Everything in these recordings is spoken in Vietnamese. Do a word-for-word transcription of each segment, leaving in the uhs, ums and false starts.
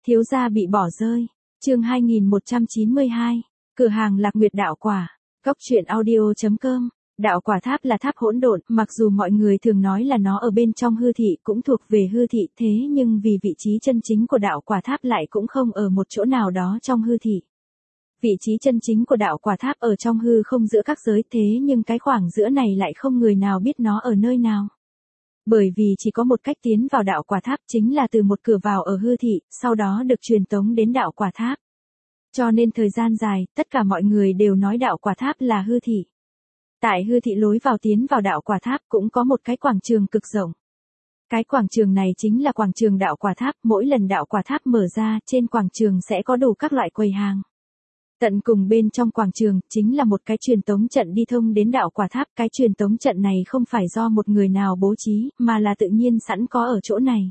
Thiếu gia bị bỏ rơi. Chương hai nghìn một trăm chín mươi hai. Cửa hàng Lạc Nguyệt đạo quả. Góc truyện audio chấm com. Đạo quả tháp là tháp hỗn độn, mặc dù mọi người thường nói là nó ở bên trong hư thị, cũng thuộc về hư thị, thế nhưng vì vị trí chân chính của đạo quả tháp lại cũng không ở một chỗ nào đó trong hư thị. Vị trí chân chính của đạo quả tháp ở trong hư không giữa các giới, thế nhưng cái khoảng giữa này lại không người nào biết nó ở nơi nào. Bởi vì chỉ có một cách tiến vào đạo quả tháp, chính là từ một cửa vào ở hư thị, sau đó được truyền tống đến đạo quả tháp. Cho nên thời gian dài, tất cả mọi người đều nói đạo quả tháp là hư thị. Tại hư thị lối vào tiến vào đạo quả tháp cũng có một cái quảng trường cực rộng. Cái quảng trường này chính là quảng trường đạo quả tháp, mỗi lần đạo quả tháp mở ra, trên quảng trường sẽ có đủ các loại quầy hàng. Tận cùng bên trong quảng trường, chính là một cái truyền tống trận đi thông đến đạo quả tháp. Cái truyền tống trận này không phải do một người nào bố trí, mà là tự nhiên sẵn có ở chỗ này.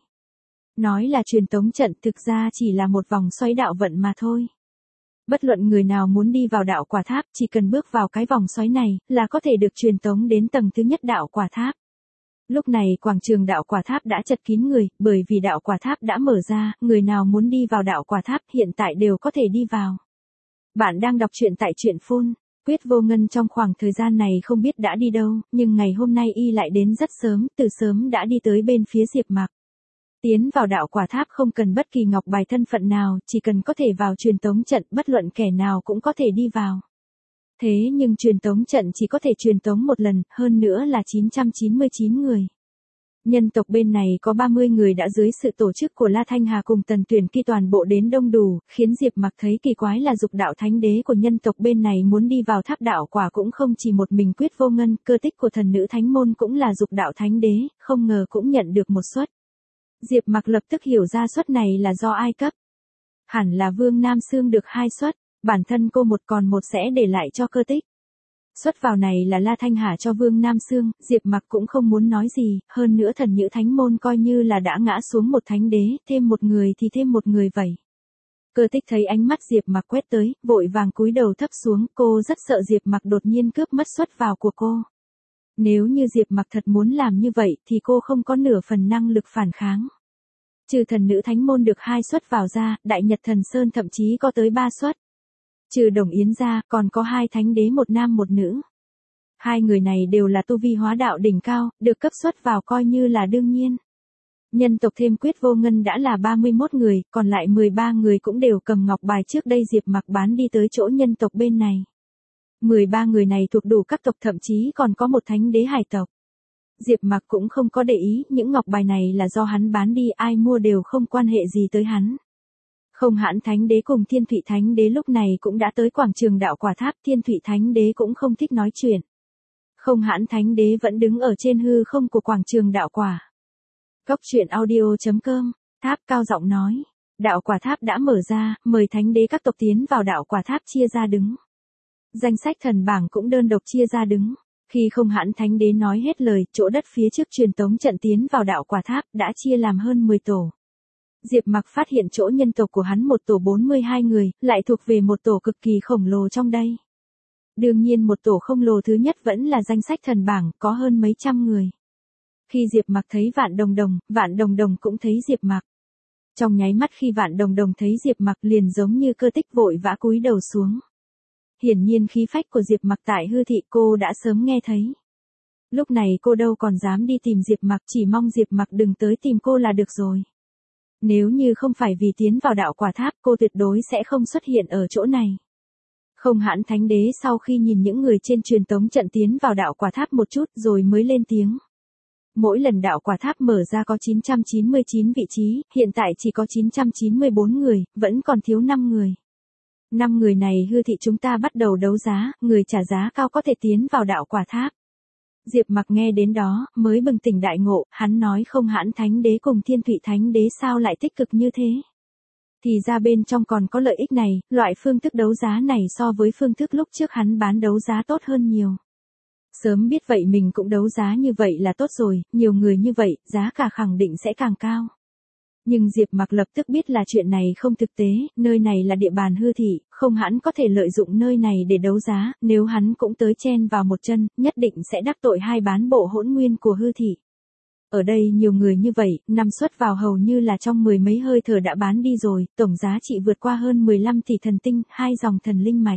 Nói là truyền tống trận, thực ra chỉ là một vòng xoáy đạo vận mà thôi. Bất luận người nào muốn đi vào đạo quả tháp, chỉ cần bước vào cái vòng xoáy này, là có thể được truyền tống đến tầng thứ nhất đạo quả tháp. Lúc này quảng trường đạo quả tháp đã chật kín người, bởi vì đạo quả tháp đã mở ra, người nào muốn đi vào đạo quả tháp hiện tại đều có thể đi vào. Bạn đang đọc truyện tại truyện phun. Quyết Vô Ngân trong khoảng thời gian này không biết đã đi đâu, nhưng ngày hôm nay y lại đến rất sớm, từ sớm đã đi tới bên phía Diệp Mặc. Tiến vào đạo quả tháp không cần bất kỳ ngọc bài thân phận nào, chỉ cần có thể vào truyền tống trận, bất luận kẻ nào cũng có thể đi vào. Thế nhưng truyền tống trận chỉ có thể truyền tống một lần, hơn nữa là chín trăm chín mươi chín người. Nhân tộc bên này có ba mươi người đã dưới sự tổ chức của La Thanh Hà cùng Tần Tuyển Kỳ toàn bộ đến đông đủ, khiến Diệp Mặc thấy kỳ quái là dục đạo thánh đế của nhân tộc bên này muốn đi vào tháp đạo quả cũng không chỉ một mình Quyết Vô Ngân, cơ tích của thần nữ thánh môn cũng là dục đạo thánh đế, không ngờ cũng nhận được một suất. Diệp Mặc lập tức hiểu ra suất này là do ai cấp. Hẳn là Vương Nam Xương được hai suất, bản thân cô một còn một sẽ để lại cho cơ tích. Xuất vào này là La Thanh Hà cho Vương Nam Xương, Diệp Mặc cũng không muốn nói gì, hơn nữa thần nữ thánh môn coi như là đã ngã xuống một thánh đế, thêm một người thì thêm một người vậy. Cơ tích thấy ánh mắt Diệp Mặc quét tới, vội vàng cúi đầu thấp xuống, cô rất sợ Diệp Mặc đột nhiên cướp mất suất vào của cô. Nếu như Diệp Mặc thật muốn làm như vậy thì cô không có nửa phần năng lực phản kháng. Trừ thần nữ thánh môn được hai suất vào ra, Đại Nhật Thần Sơn thậm chí có tới ba suất. Trừ Đồng Yến ra, còn có hai thánh đế một nam một nữ. Hai người này đều là tu vi hóa đạo đỉnh cao, được cấp suất vào coi như là đương nhiên. Nhân tộc thêm Quyết Vô Ngân đã là ba mươi mốt người, còn lại mười ba người cũng đều cầm ngọc bài trước đây Diệp Mặc bán đi tới chỗ nhân tộc bên này. mười ba người này thuộc đủ các tộc, thậm chí còn có một thánh đế hải tộc. Diệp Mặc cũng không có để ý, những ngọc bài này là do hắn bán đi, ai mua đều không quan hệ gì tới hắn. Không Hãn Thánh Đế cùng Thiên Thụy Thánh Đế lúc này cũng đã tới quảng trường đạo quả tháp, Thiên Thụy Thánh Đế cũng không thích nói chuyện. Không Hãn Thánh Đế vẫn đứng ở trên hư không của quảng trường đạo quả. Góc truyện audio chấm com, tháp cao giọng nói, đạo quả tháp đã mở ra, mời Thánh Đế các tộc tiến vào đạo quả tháp chia ra đứng. Danh sách thần bảng cũng đơn độc chia ra đứng. Khi Không Hãn Thánh Đế nói hết lời, chỗ đất phía trước truyền tống trận tiến vào đạo quả tháp đã chia làm hơn mười tổ. Diệp Mặc phát hiện chỗ nhân tộc của hắn một tổ bốn mươi hai người, lại thuộc về một tổ cực kỳ khổng lồ trong đây. Đương nhiên một tổ khổng lồ thứ nhất vẫn là danh sách thần bảng, có hơn mấy trăm người. Khi Diệp Mặc thấy Vạn Đồng Đồng, Vạn Đồng Đồng cũng thấy Diệp Mặc. Trong nháy mắt khi Vạn Đồng Đồng thấy Diệp Mặc liền giống như cơ tích vội vã cúi đầu xuống. Hiển nhiên khí phách của Diệp Mặc tại hư thị cô đã sớm nghe thấy. Lúc này cô đâu còn dám đi tìm Diệp Mặc, chỉ mong Diệp Mặc đừng tới tìm cô là được rồi. Nếu như không phải vì tiến vào đạo quả tháp, cô tuyệt đối sẽ không xuất hiện ở chỗ này. Không Hãn Thánh Đế sau khi nhìn những người trên truyền tống trận tiến vào đạo quả tháp một chút rồi mới lên tiếng. Mỗi lần đạo quả tháp mở ra có chín trăm chín mươi chín vị trí, hiện tại chỉ có chín trăm chín mươi bốn người, vẫn còn thiếu năm người. năm người này hư thị chúng ta bắt đầu đấu giá, người trả giá cao có thể tiến vào đạo quả tháp. Diệp Mặc nghe đến đó, mới bừng tỉnh đại ngộ, hắn nói Không Hãn Thánh Đế cùng Thiên Thụy Thánh Đế sao lại tích cực như thế. Thì ra bên trong còn có lợi ích này, loại phương thức đấu giá này so với phương thức lúc trước hắn bán đấu giá tốt hơn nhiều. Sớm biết vậy mình cũng đấu giá như vậy là tốt rồi, nhiều người như vậy, giá cả khẳng định sẽ càng cao. Nhưng Diệp Mặc lập tức biết là chuyện này không thực tế, nơi này là địa bàn hư thị, không hắn có thể lợi dụng nơi này để đấu giá, nếu hắn cũng tới chen vào một chân, nhất định sẽ đắc tội hai bán bộ hỗn nguyên của hư thị. Ở đây nhiều người như vậy, năm suất vào hầu như là trong mười mấy hơi thở đã bán đi rồi, tổng giá trị vượt qua hơn mười lăm tỷ thần tinh, hai dòng thần linh mạch.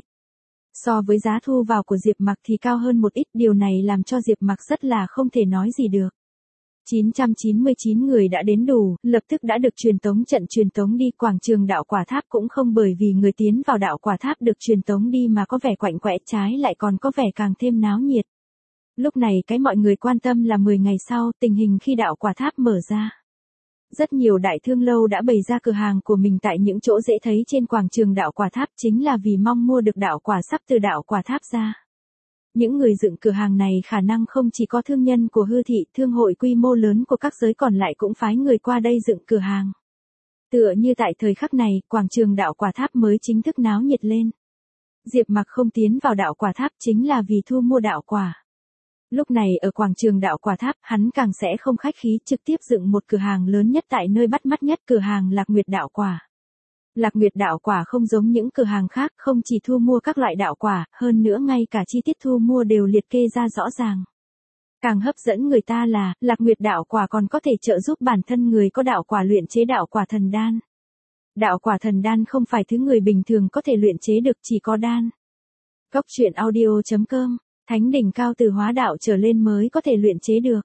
So với giá thu vào của Diệp Mặc thì cao hơn một ít, điều này làm cho Diệp Mặc rất là không thể nói gì được. chín trăm chín mươi chín người đã đến đủ, lập tức đã được truyền tống trận truyền tống đi, quảng trường đạo quả tháp cũng không bởi vì người tiến vào đạo quả tháp được truyền tống đi mà có vẻ quạnh quẽ, trái lại còn có vẻ càng thêm náo nhiệt. Lúc này cái mọi người quan tâm là mười ngày sau, tình hình khi đạo quả tháp mở ra. Rất nhiều đại thương lâu đã bày ra cửa hàng của mình tại những chỗ dễ thấy trên quảng trường đạo quả tháp, chính là vì mong mua được đạo quả sắp từ đạo quả tháp ra. Những người dựng cửa hàng này khả năng không chỉ có thương nhân của hư thị, thương hội quy mô lớn của các giới còn lại cũng phái người qua đây dựng cửa hàng. Tựa như tại thời khắc này, quảng trường đạo quả tháp mới chính thức náo nhiệt lên. Diệp Mặc không tiến vào đạo quả tháp chính là vì thu mua đạo quả. Lúc này ở quảng trường đạo quả tháp, hắn càng sẽ không khách khí, trực tiếp dựng một cửa hàng lớn nhất tại nơi bắt mắt nhất, cửa hàng Lạc Nguyệt đạo quả. Lạc Nguyệt đạo quả không giống những cửa hàng khác, không chỉ thu mua các loại đạo quả, hơn nữa ngay cả chi tiết thu mua đều liệt kê ra rõ ràng. Càng hấp dẫn người ta là, Lạc Nguyệt đạo quả còn có thể trợ giúp bản thân người có đạo quả luyện chế đạo quả thần đan. Đạo quả thần đan không phải thứ người bình thường có thể luyện chế được, chỉ có đan. Cốc truyện audio chấm com, thánh đỉnh cao từ hóa đạo trở lên mới có thể luyện chế được.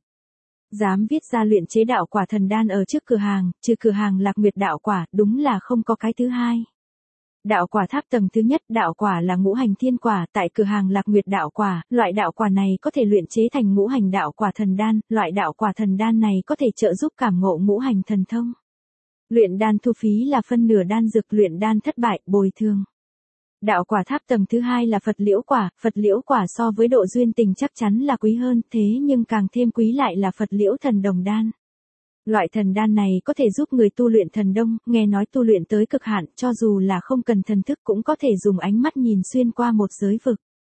Dám viết ra luyện chế đạo quả thần đan ở trước cửa hàng, trừ cửa hàng Lạc Nguyệt đạo quả, đúng là không có cái thứ hai. Đạo quả tháp tầng thứ nhất, đạo quả là ngũ hành thiên quả, tại cửa hàng Lạc Nguyệt đạo quả, loại đạo quả này có thể luyện chế thành ngũ hành đạo quả thần đan, loại đạo quả thần đan này có thể trợ giúp cảm ngộ ngũ hành thần thông. Luyện đan thu phí là phân nửa đan dược, luyện đan thất bại, bồi thường. Đạo quả tháp tầng thứ hai là Phật liễu quả, Phật liễu quả so với độ duyên tình chắc chắn là quý hơn, thế nhưng càng thêm quý lại là Phật liễu thần đồng đan. Loại thần đan này có thể giúp người tu luyện thần đông, nghe nói tu luyện tới cực hạn, cho dù là không cần thần thức cũng có thể dùng ánh mắt nhìn xuyên qua một giới vực.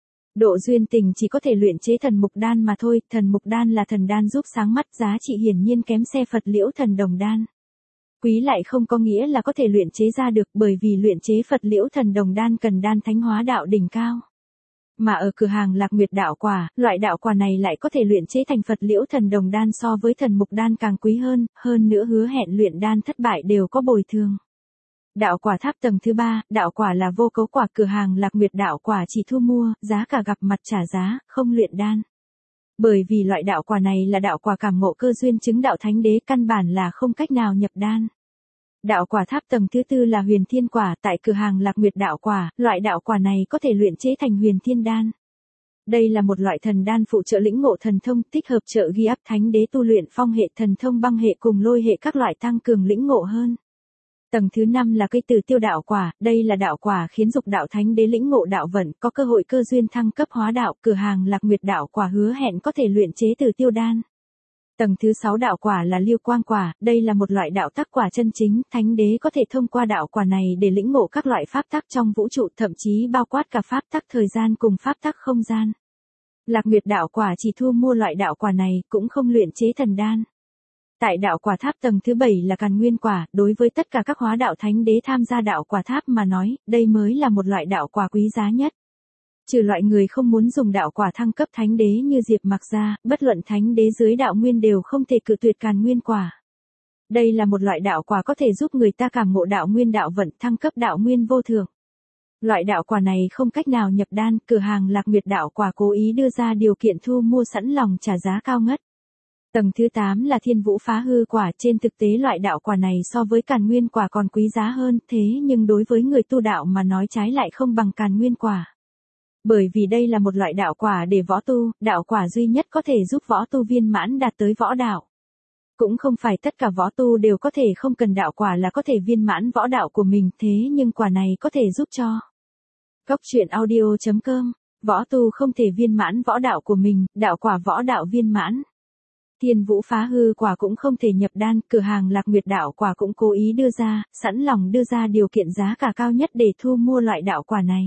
Độ duyên tình chỉ có thể luyện chế thần mục đan mà thôi, thần mục đan là thần đan giúp sáng mắt, giá trị hiển nhiên kém xe Phật liễu thần đồng đan. Quý lại không có nghĩa là có thể luyện chế ra được, bởi vì luyện chế Phật liễu thần đồng đan cần đan thánh hóa đạo đỉnh cao. Mà ở cửa hàng Lạc Nguyệt đạo quả, loại đạo quả này lại có thể luyện chế thành Phật liễu thần đồng đan so với thần mục đan càng quý hơn, hơn nữa hứa hẹn luyện đan thất bại đều có bồi thường. Đạo quả tháp tầng thứ ba, đạo quả là vô cấu quả, cửa hàng Lạc Nguyệt đạo quả chỉ thu mua, giá cả gặp mặt trả giá, không luyện đan. Bởi vì loại đạo quả này là đạo quả cảm ngộ cơ duyên chứng đạo thánh đế, căn bản là không cách nào nhập đan. Đạo quả tháp tầng thứ tư là huyền thiên quả, tại cửa hàng Lạc Nguyệt đạo quả, loại đạo quả này có thể luyện chế thành huyền thiên đan. Đây là một loại thần đan phụ trợ lĩnh ngộ thần thông, tích hợp trợ ghi áp thánh đế tu luyện phong hệ, thần thông băng hệ cùng lôi hệ các loại tăng cường lĩnh ngộ hơn. Tầng thứ năm là cây tử tiêu đạo quả, đây là đạo quả khiến dục đạo thánh đế lĩnh ngộ đạo vận, có cơ hội cơ duyên thăng cấp hóa đạo, cửa hàng Lạc Nguyệt đạo quả hứa hẹn có thể luyện chế tử tiêu đan. Tầng thứ sáu đạo quả là liêu quang quả, đây là một loại đạo tắc quả chân chính, thánh đế có thể thông qua đạo quả này để lĩnh ngộ các loại pháp tắc trong vũ trụ, thậm chí bao quát cả pháp tắc thời gian cùng pháp tắc không gian. Lạc Nguyệt đạo quả chỉ thu mua loại đạo quả này, cũng không luyện chế thần đan. Tại đạo quả tháp tầng thứ bảy là càn nguyên quả, đối với tất cả các hóa đạo thánh đế tham gia đạo quả tháp mà nói, đây mới là một loại đạo quả quý giá nhất. Trừ loại người không muốn dùng đạo quả thăng cấp thánh đế như Diệp Mặc ra, bất luận thánh đế dưới đạo nguyên đều không thể cự tuyệt càn nguyên quả. Đây là một loại đạo quả có thể giúp người ta cảm ngộ đạo nguyên đạo vận, thăng cấp đạo nguyên vô thượng. Loại đạo quả này không cách nào nhập đan, cửa hàng Lạc Nguyệt đạo quả cố ý đưa ra điều kiện thu mua sẵn lòng trả giá cao ngất. Tầng thứ tám là thiên vũ phá hư quả, trên thực tế loại đạo quả này so với càn nguyên quả còn quý giá hơn, thế nhưng đối với người tu đạo mà nói trái lại không bằng càn nguyên quả. Bởi vì đây là một loại đạo quả để võ tu, đạo quả duy nhất có thể giúp võ tu viên mãn đạt tới võ đạo. Cũng không phải tất cả võ tu đều có thể không cần đạo quả là có thể viên mãn võ đạo của mình, thế nhưng quả này có thể giúp cho. Cốc truyện audio chấm com, võ tu không thể viên mãn võ đạo của mình, đạo quả võ đạo viên mãn. Thiên vũ phá hư quả cũng không thể nhập đan, cửa hàng Lạc Nguyệt đạo quả cũng cố ý đưa ra, sẵn lòng đưa ra điều kiện giá cả cao nhất để thu mua loại đạo quả này.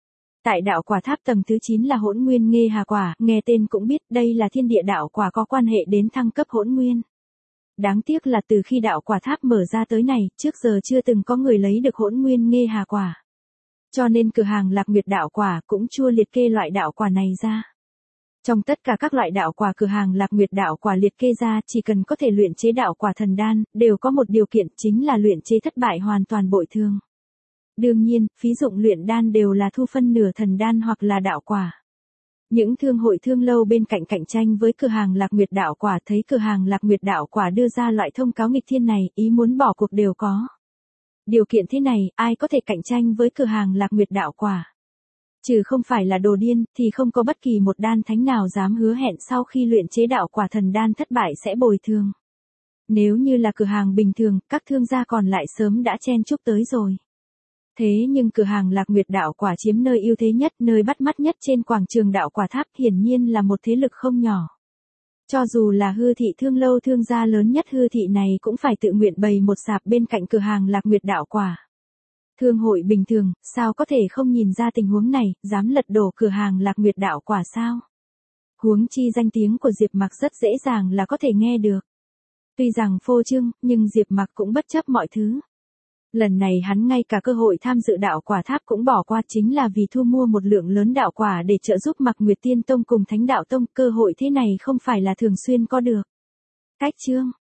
Tại đạo quả tháp tầng thứ chín là hỗn nguyên nghê hà quả, nghe tên cũng biết đây là thiên địa đạo quả có quan hệ đến thăng cấp hỗn nguyên. Đáng tiếc là từ khi đạo quả tháp mở ra tới này, trước giờ chưa từng có người lấy được hỗn nguyên nghê hà quả. Cho nên cửa hàng Lạc Nguyệt đạo quả cũng chưa liệt kê loại đạo quả này ra. Trong tất cả các loại đạo quả cửa hàng Lạc Nguyệt đạo quả liệt kê ra, chỉ cần có thể luyện chế đạo quả thần đan, đều có một điều kiện chính là luyện chế thất bại hoàn toàn bội thương. Đương nhiên, phí dụng luyện đan đều là thu phân nửa thần đan hoặc là đạo quả. Những thương hội thương lâu bên cạnh cạnh tranh với cửa hàng Lạc Nguyệt đạo quả thấy cửa hàng Lạc Nguyệt đạo quả đưa ra loại thông cáo nghịch thiên này, ý muốn bỏ cuộc đều có. Điều kiện thế này, ai có thể cạnh tranh với cửa hàng Lạc Nguyệt đạo quả? Trừ không phải là đồ điên, thì không có bất kỳ một đan thánh nào dám hứa hẹn sau khi luyện chế đạo quả thần đan thất bại sẽ bồi thường. Nếu như là cửa hàng bình thường, các thương gia còn lại sớm đã chen chúc tới rồi. Thế nhưng cửa hàng Lạc Nguyệt đạo quả chiếm nơi ưu thế nhất, nơi bắt mắt nhất trên quảng trường đạo quả tháp, hiển nhiên là một thế lực không nhỏ. Cho dù là Hư Thị Thương Lâu thương gia lớn nhất Hư Thị này cũng phải tự nguyện bày một sạp bên cạnh cửa hàng Lạc Nguyệt đạo quả. Thương hội bình thường, sao có thể không nhìn ra tình huống này, dám lật đổ cửa hàng Lạc Nguyệt đạo quả sao? Huống chi danh tiếng của Diệp Mặc rất dễ dàng là có thể nghe được. Tuy rằng phô trương, nhưng Diệp Mặc cũng bất chấp mọi thứ. Lần này hắn ngay cả cơ hội tham dự đạo quả tháp cũng bỏ qua, chính là vì thu mua một lượng lớn đạo quả để trợ giúp Mặc Nguyệt Tiên Tông cùng Thánh Đạo Tông. Cơ hội thế này không phải là thường xuyên có được. Cách chương